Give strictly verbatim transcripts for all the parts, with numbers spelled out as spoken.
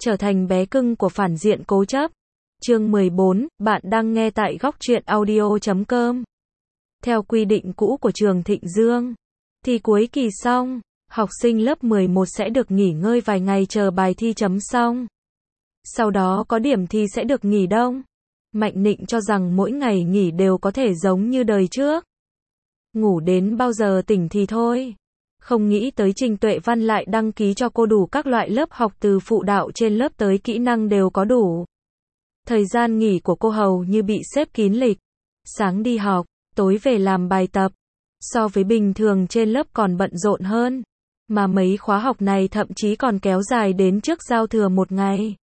trở thành bé cưng của phản diện cố chấp. Chương mười bốn, bạn đang nghe tại góc truyện audio chấm com. Theo quy định cũ của trường Thịnh Dương, thi cuối kỳ xong, học sinh lớp mười một sẽ được nghỉ ngơi vài ngày chờ bài thi chấm xong. Sau đó có điểm thi sẽ được nghỉ đông. Mạnh Nịnh cho rằng mỗi ngày nghỉ đều có thể giống như đời trước. Ngủ đến bao giờ tỉnh thì thôi. Không nghĩ tới Trình Tuệ Văn lại đăng ký cho cô đủ các loại lớp học từ phụ đạo trên lớp tới kỹ năng đều có đủ. Thời gian nghỉ của cô hầu như bị xếp kín lịch. Sáng đi học, tối về làm bài tập. So với bình thường trên lớp còn bận rộn hơn. Mà mấy khóa học này thậm chí còn kéo dài đến trước giao thừa một ngày.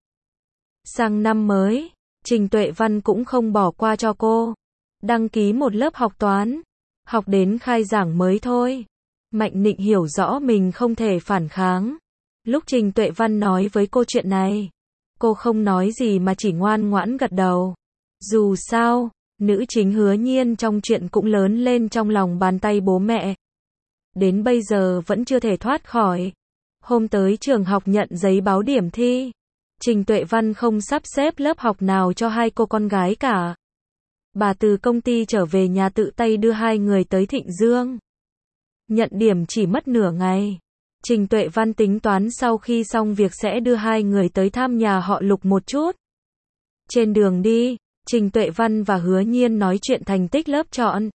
Sang năm mới, Trình Tuệ Văn cũng không bỏ qua cho cô. Đăng ký một lớp học toán. Học đến khai giảng mới thôi. Mạnh Nịnh hiểu rõ mình không thể phản kháng. Lúc Trình Tuệ Văn nói với cô chuyện này, cô không nói gì mà chỉ ngoan ngoãn gật đầu. Dù sao, nữ chính Hứa Nhiên trong chuyện cũng lớn lên trong lòng bàn tay bố mẹ. Đến bây giờ vẫn chưa thể thoát khỏi. Hôm tới trường học nhận giấy báo điểm thi, Trình Tuệ Văn không sắp xếp lớp học nào cho hai cô con gái cả. Bà từ công ty trở về nhà tự tay đưa hai người tới Thịnh Dương. Nhận điểm chỉ mất nửa ngày. Trình Tuệ Văn tính toán sau khi xong việc sẽ đưa hai người tới thăm nhà họ Lục một chút. Trên đường đi, Trình Tuệ Văn và Hứa Nhiên nói chuyện thành tích lớp chọn.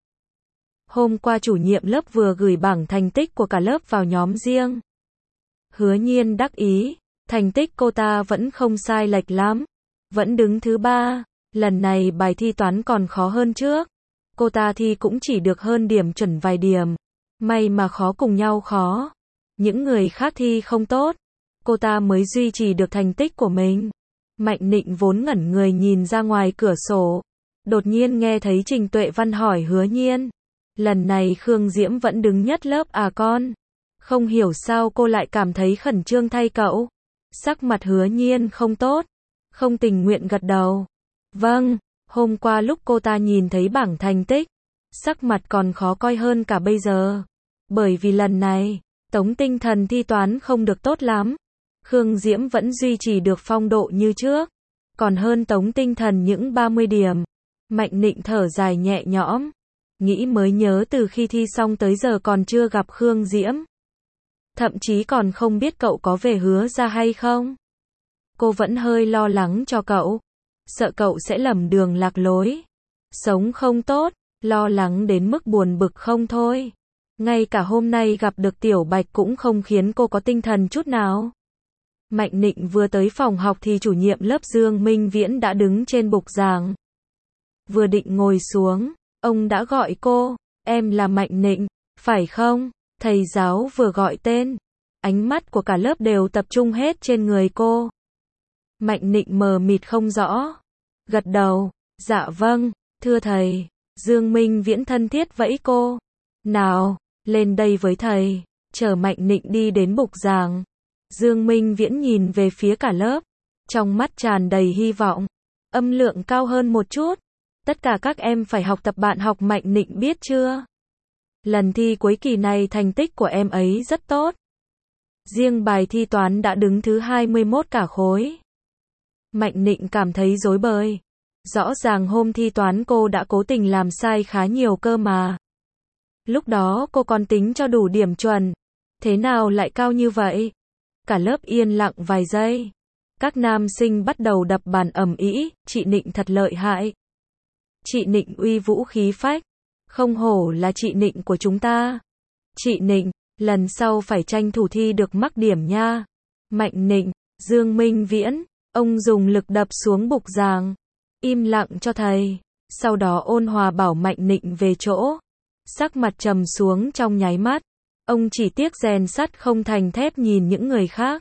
Hôm qua chủ nhiệm lớp vừa gửi bảng thành tích của cả lớp vào nhóm riêng. Hứa Nhiên đắc ý, thành tích cô ta vẫn không sai lệch lắm. Vẫn đứng thứ ba, lần này bài thi toán còn khó hơn trước. Cô ta thi cũng chỉ được hơn điểm chuẩn vài điểm. May mà khó cùng nhau khó. Những người khác thi không tốt, cô ta mới duy trì được thành tích của mình. Mạnh Nịnh vốn ngẩn người nhìn ra ngoài cửa sổ. Đột nhiên nghe thấy Trình Tuệ Văn hỏi Hứa Nhiên. Lần này Khương Diễm vẫn đứng nhất lớp à con? Không hiểu sao cô lại cảm thấy khẩn trương thay cậu. Sắc mặt Hứa Nhiên không tốt. Không tình nguyện gật đầu. Vâng, hôm qua lúc cô ta nhìn thấy bảng thành tích, sắc mặt còn khó coi hơn cả bây giờ. Bởi vì lần này, Tống Tinh Thần thi toán không được tốt lắm. Khương Diễm vẫn duy trì được phong độ như trước. Còn hơn Tống Tinh Thần những ba mươi điểm. Mạnh Nịnh thở dài nhẹ nhõm. Nghĩ mới nhớ từ khi thi xong tới giờ còn chưa gặp Khương Diễm. Thậm chí còn không biết cậu có về Hứa ra hay không. Cô vẫn hơi lo lắng cho cậu. Sợ cậu sẽ lầm đường lạc lối. Sống không tốt, lo lắng đến mức buồn bực không thôi. Ngay cả hôm nay gặp được Tiểu Bạch cũng không khiến cô có tinh thần chút nào. Mạnh Nịnh vừa tới phòng học thì chủ nhiệm lớp Dương Minh Viễn đã đứng trên bục giảng. Vừa định ngồi xuống, ông đã gọi cô. Em là Mạnh Nịnh, phải không? Thầy giáo vừa gọi tên. Ánh mắt của cả lớp đều tập trung hết trên người cô. Mạnh Nịnh mờ mịt không rõ. Gật đầu, dạ vâng, thưa thầy. Dương Minh Viễn thân thiết vẫy cô. Nào, lên đây với thầy. Chờ Mạnh Nịnh đi đến bục giảng. Dương Minh Viễn nhìn về phía cả lớp. Trong mắt tràn đầy hy vọng. Âm lượng cao hơn một chút. Tất cả các em phải học tập bạn học Mạnh Nịnh biết chưa? Lần thi cuối kỳ này thành tích của em ấy rất tốt. Riêng bài thi toán đã đứng thứ hai mươi mốt cả khối. Mạnh Nịnh cảm thấy rối bời. Rõ ràng hôm thi toán cô đã cố tình làm sai khá nhiều cơ mà. Lúc đó cô còn tính cho đủ điểm chuẩn. Thế nào lại cao như vậy? Cả lớp yên lặng vài giây. Các nam sinh bắt đầu đập bàn ầm ĩ, chị Nịnh thật lợi hại. Chị Nịnh uy vũ khí phách. Không hổ là chị Nịnh của chúng ta. Chị Nịnh, lần sau phải tranh thủ thi được mắc điểm nha. Mạnh Nịnh, Dương Minh Viễn, ông dùng lực đập xuống bục giảng. Im lặng cho thầy. Sau đó ôn hòa bảo Mạnh Nịnh về chỗ. Sắc mặt trầm xuống trong nháy mắt. Ông chỉ tiếc rèn sắt không thành thép nhìn những người khác.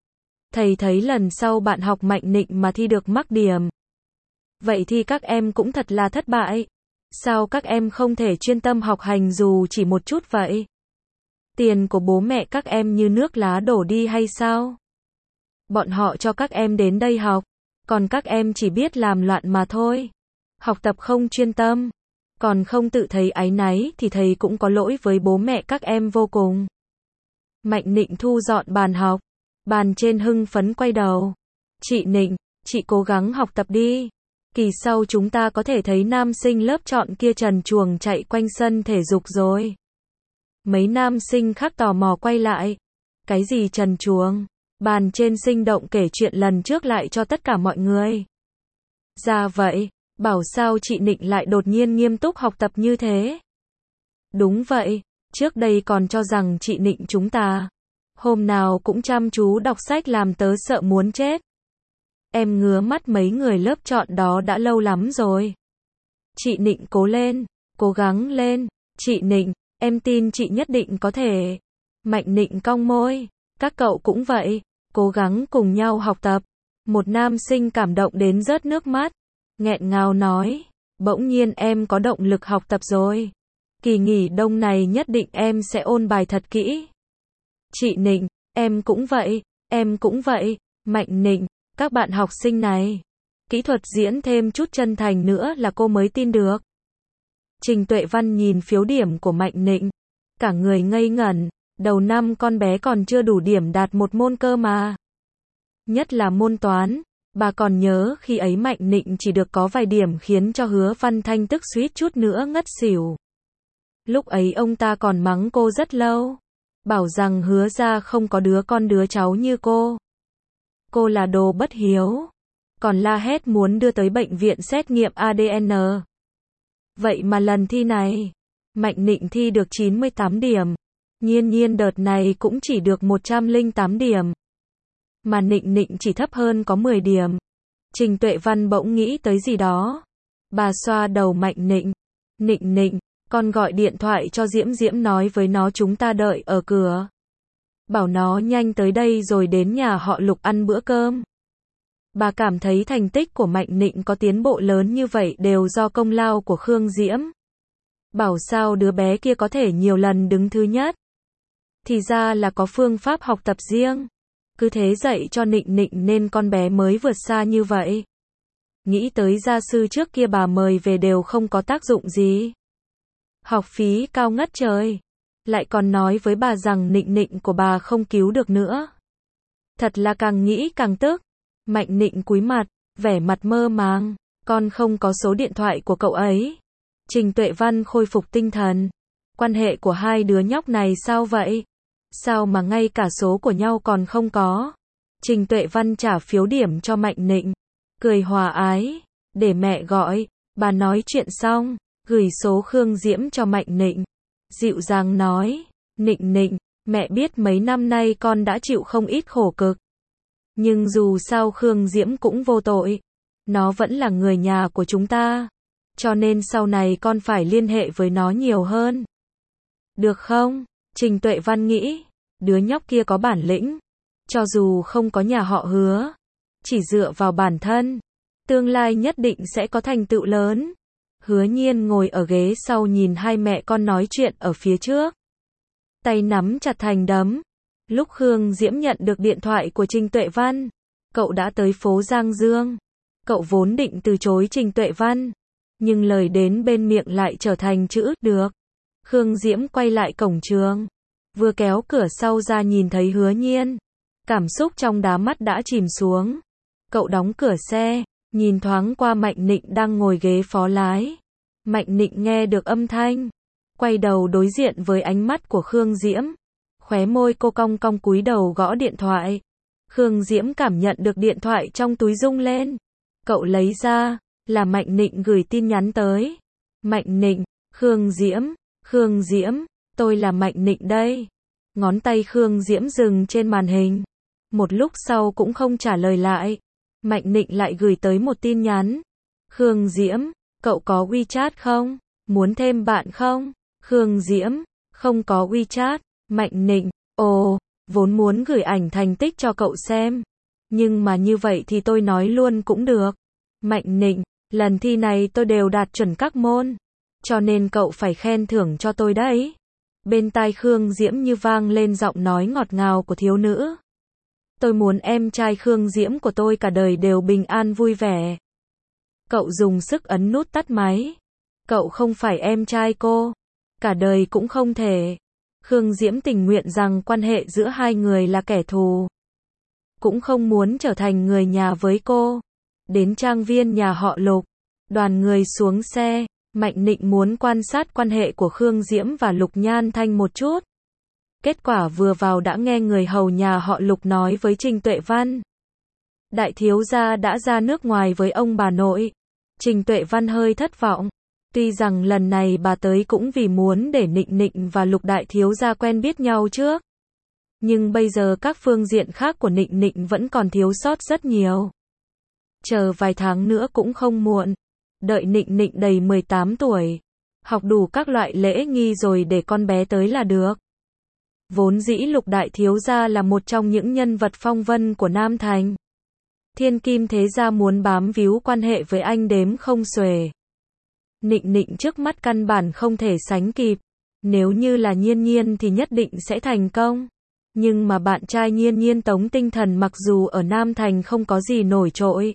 Thầy thấy lần sau bạn học Mạnh Nịnh mà thi được mắc điểm. Vậy thì các em cũng thật là thất bại. Sao các em không thể chuyên tâm học hành dù chỉ một chút vậy? Tiền của bố mẹ các em như nước lá đổ đi hay sao? Bọn họ cho các em đến đây học, còn các em chỉ biết làm loạn mà thôi. Học tập không chuyên tâm, còn không tự thấy áy náy thì thầy cũng có lỗi với bố mẹ các em vô cùng. Mạnh Nịnh thu dọn bàn học, bàn trên hưng phấn quay đầu. Chị Nịnh, chị cố gắng học tập đi. Kỳ sau chúng ta có thể thấy nam sinh lớp chọn kia trần truồng chạy quanh sân thể dục rồi. Mấy nam sinh khác tò mò quay lại. Cái gì trần truồng? Bàn trên sinh động kể chuyện lần trước lại cho tất cả mọi người. Ra vậy, bảo sao chị Nịnh lại đột nhiên nghiêm túc học tập như thế? Đúng vậy, trước đây còn cho rằng chị Nịnh chúng ta hôm nào cũng chăm chú đọc sách làm tớ sợ muốn chết. Em ngứa mắt mấy người lớp chọn đó đã lâu lắm rồi. Chị Nịnh cố lên, cố gắng lên, chị Nịnh, em tin chị nhất định có thể. Mạnh Nịnh cong môi, các cậu cũng vậy, cố gắng cùng nhau học tập. Một nam sinh cảm động đến rớt nước mắt, nghẹn ngào nói, bỗng nhiên em có động lực học tập rồi. Kỳ nghỉ đông này nhất định em sẽ ôn bài thật kỹ. Chị Nịnh, em cũng vậy, em cũng vậy. Mạnh Nịnh, các bạn học sinh này, kỹ thuật diễn thêm chút chân thành nữa là cô mới tin được. Trình Tuệ Văn nhìn phiếu điểm của Mạnh Nịnh, cả người ngây ngẩn, đầu năm con bé còn chưa đủ điểm đạt một môn cơ mà. Nhất là môn toán, bà còn nhớ khi ấy Mạnh Nịnh chỉ được có vài điểm khiến cho Hứa Văn Thanh tức suýt chút nữa ngất xỉu. Lúc ấy ông ta còn mắng cô rất lâu, bảo rằng Hứa ra không có đứa con đứa cháu như cô. Cô là đồ bất hiếu, còn la hét muốn đưa tới bệnh viện xét nghiệm a đê en. Vậy mà lần thi này, Mạnh Nịnh thi được chín mươi tám điểm, Nhiên Nhiên đợt này cũng chỉ được một trăm lẻ tám điểm. Mà Nịnh Nịnh chỉ thấp hơn có mười điểm. Trình Tuệ Văn bỗng nghĩ tới gì đó. Bà xoa đầu Mạnh Nịnh. Nịnh Nịnh, con gọi điện thoại cho Diễm Diễm nói với nó chúng ta đợi ở cửa. Bảo nó nhanh tới đây rồi đến nhà họ Lục ăn bữa cơm. Bà cảm thấy thành tích của Mạnh Nịnh có tiến bộ lớn như vậy đều do công lao của Khương Diễm. Bảo sao đứa bé kia có thể nhiều lần đứng thứ nhất. Thì ra là có phương pháp học tập riêng. Cứ thế dạy cho Nịnh Nịnh nên con bé mới vượt xa như vậy. Nghĩ tới gia sư trước kia bà mời về đều không có tác dụng gì. Học phí cao ngất trời. Lại còn nói với bà rằng Nịnh Nịnh của bà không cứu được nữa. Thật là càng nghĩ càng tức. Mạnh Nịnh cúi mặt, vẻ mặt mơ màng. Con không có số điện thoại của cậu ấy. Trình Tuệ Văn khôi phục tinh thần. Quan hệ của hai đứa nhóc này sao vậy? Sao mà ngay cả số của nhau còn không có? Trình Tuệ Văn trả phiếu điểm cho Mạnh Nịnh. Cười hòa ái. Để mẹ gọi. Bà nói chuyện xong, gửi số Khương Diễm cho Mạnh Nịnh. Dịu dàng nói. Nịnh Nịnh, mẹ biết mấy năm nay con đã chịu không ít khổ cực. Nhưng dù sao Khương Diễm cũng vô tội. Nó vẫn là người nhà của chúng ta. Cho nên sau này con phải liên hệ với nó nhiều hơn. Được không? Trình Tuệ Văn nghĩ. Đứa nhóc kia có bản lĩnh. Cho dù không có nhà họ Hứa. Chỉ dựa vào bản thân. Tương lai nhất định sẽ có thành tựu lớn. Hứa Nhiên ngồi ở ghế sau nhìn hai mẹ con nói chuyện ở phía trước. Tay nắm chặt thành đấm. Lúc Khương Diễm nhận được điện thoại của Trình Tuệ Văn, cậu đã tới phố Giang Dương. Cậu vốn định từ chối Trình Tuệ Văn, nhưng lời đến bên miệng lại trở thành chữ được. Khương Diễm quay lại cổng trường, vừa kéo cửa sau ra nhìn thấy Hứa Nhiên. Cảm xúc trong đá mắt đã chìm xuống. Cậu đóng cửa xe, nhìn thoáng qua Mạnh Nịnh đang ngồi ghế phó lái. Mạnh Nịnh nghe được âm thanh, quay đầu đối diện với ánh mắt của Khương Diễm. Khóe môi cô cong cong cúi đầu gõ điện thoại. Khương Diễm cảm nhận được điện thoại trong túi rung lên. Cậu lấy ra, là Mạnh Nịnh gửi tin nhắn tới. Mạnh Nịnh, Khương Diễm, Khương Diễm, tôi là Mạnh Nịnh đây. Ngón tay Khương Diễm dừng trên màn hình. Một lúc sau cũng không trả lời lại. Mạnh Nịnh lại gửi tới một tin nhắn. Khương Diễm, cậu có WeChat không? Muốn thêm bạn không? Khương Diễm, không có WeChat. Mạnh Nịnh, ồ, vốn muốn gửi ảnh thành tích cho cậu xem. Nhưng mà như vậy thì tôi nói luôn cũng được. Mạnh Nịnh, lần thi này tôi đều đạt chuẩn các môn. Cho nên cậu phải khen thưởng cho tôi đấy. Bên tai Khương Diễm như vang lên giọng nói ngọt ngào của thiếu nữ. Tôi muốn em trai Khương Diễm của tôi cả đời đều bình an vui vẻ. Cậu dùng sức ấn nút tắt máy. Cậu không phải em trai cô. Cả đời cũng không thể. Khương Diễm tình nguyện rằng quan hệ giữa hai người là kẻ thù. cũng không muốn trở thành người nhà với cô. Đến trang viên nhà họ Lục, đoàn người xuống xe, Mạnh Nịnh muốn quan sát quan hệ của Khương Diễm và Lục Nhan Thanh một chút. Kết quả vừa vào đã nghe người hầu nhà họ Lục nói với Trình Tuệ Văn. Đại thiếu gia đã ra nước ngoài với ông bà nội. Trình Tuệ Văn hơi thất vọng. Tuy rằng lần này bà tới cũng vì muốn để Nịnh Nịnh và Lục đại thiếu gia quen biết nhau trước. Nhưng bây giờ các phương diện khác của Nịnh Nịnh vẫn còn thiếu sót rất nhiều. Chờ vài tháng nữa cũng không muộn. Đợi Nịnh Nịnh đầy mười tám tuổi, học đủ các loại lễ nghi rồi để con bé tới là được. Vốn dĩ Lục đại thiếu gia là một trong những nhân vật phong vân của Nam Thành. Thiên kim thế gia muốn bám víu quan hệ với anh đếm không xuể. Nịnh Nịnh trước mắt căn bản không thể sánh kịp. Nếu như là Nhiên Nhiên thì nhất định sẽ thành công. Nhưng mà bạn trai Nhiên Nhiên Tống Tinh Thần mặc dù ở Nam Thành không có gì nổi trội.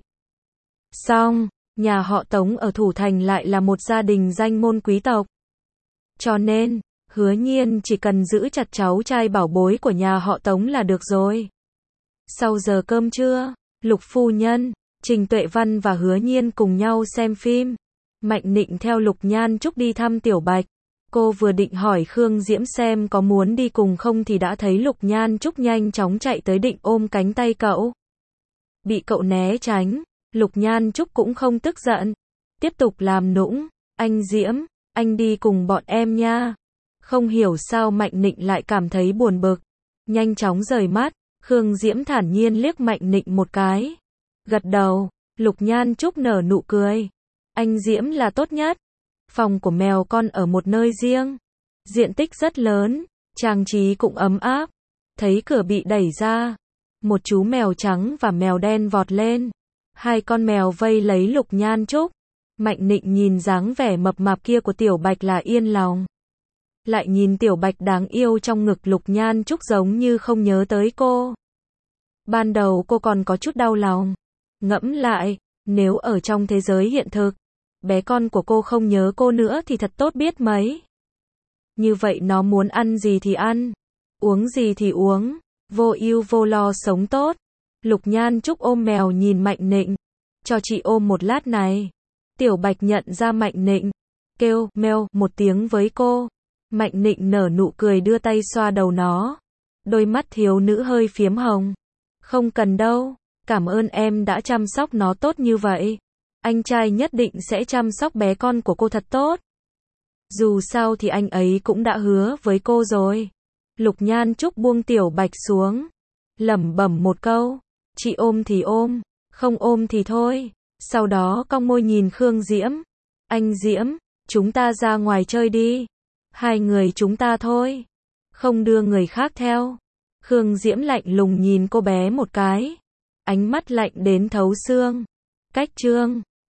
Song, nhà họ Tống ở Thủ Thành lại là một gia đình danh môn quý tộc. Cho nên, Hứa Nhiên chỉ cần giữ chặt cháu trai bảo bối của nhà họ Tống là được rồi. Sau giờ cơm trưa, Lục phu nhân, Trình Tuệ Văn và Hứa Nhiên cùng nhau xem phim. Mạnh Nịnh theo Lục Nhan Trúc đi thăm Tiểu Bạch. Cô vừa định hỏi Khương Diễm xem có muốn đi cùng không thì đã thấy Lục Nhan Trúc nhanh chóng chạy tới định ôm cánh tay cậu. Bị cậu né tránh, Lục Nhan Trúc cũng không tức giận. Tiếp tục làm nũng, anh Diễm, anh đi cùng bọn em nha. Không hiểu sao Mạnh Nịnh lại cảm thấy buồn bực. Nhanh chóng rời mắt, Khương Diễm thản nhiên liếc Mạnh Nịnh một cái. Gật đầu, Lục Nhan Trúc nở nụ cười. Anh Diễm là tốt nhất. Phòng của mèo con ở một nơi riêng. Diện tích rất lớn, trang trí cũng ấm áp. Thấy cửa bị đẩy ra. Một chú mèo trắng và mèo đen vọt lên. Hai con mèo vây lấy Lục Nhan Trúc. Mạnh Nịnh nhìn dáng vẻ mập mạp kia của Tiểu Bạch là yên lòng. Lại nhìn Tiểu Bạch đáng yêu trong ngực Lục Nhan Trúc giống như không nhớ tới cô. Ban đầu cô còn có chút đau lòng. Ngẫm lại, nếu ở trong thế giới hiện thực, bé con của cô không nhớ cô nữa thì thật tốt biết mấy. Như vậy nó muốn ăn gì thì ăn, uống gì thì uống, vô ưu vô lo sống tốt. Lục Nhan Trúc ôm mèo nhìn Mạnh Nịnh. Cho chị ôm một lát này. Tiểu Bạch nhận ra Mạnh Nịnh, kêu meo một tiếng với cô. Mạnh Nịnh nở nụ cười đưa tay xoa đầu nó. Đôi mắt thiếu nữ hơi phiếm hồng. Không cần đâu, cảm ơn em đã chăm sóc nó tốt như vậy. Anh trai nhất định sẽ chăm sóc bé con của cô thật tốt. Dù sao thì anh ấy cũng đã hứa với cô rồi. Lục Nhan Trúc buông Tiểu Bạch xuống. Lẩm bẩm một câu. Chị ôm thì ôm, không ôm thì thôi. Sau đó cong môi nhìn Khương Diễm. Anh Diễm, chúng ta ra ngoài chơi đi. Hai người chúng ta thôi. Không đưa người khác theo. Khương Diễm lạnh lùng nhìn cô bé một cái. Ánh mắt lạnh đến thấu xương. Cách chương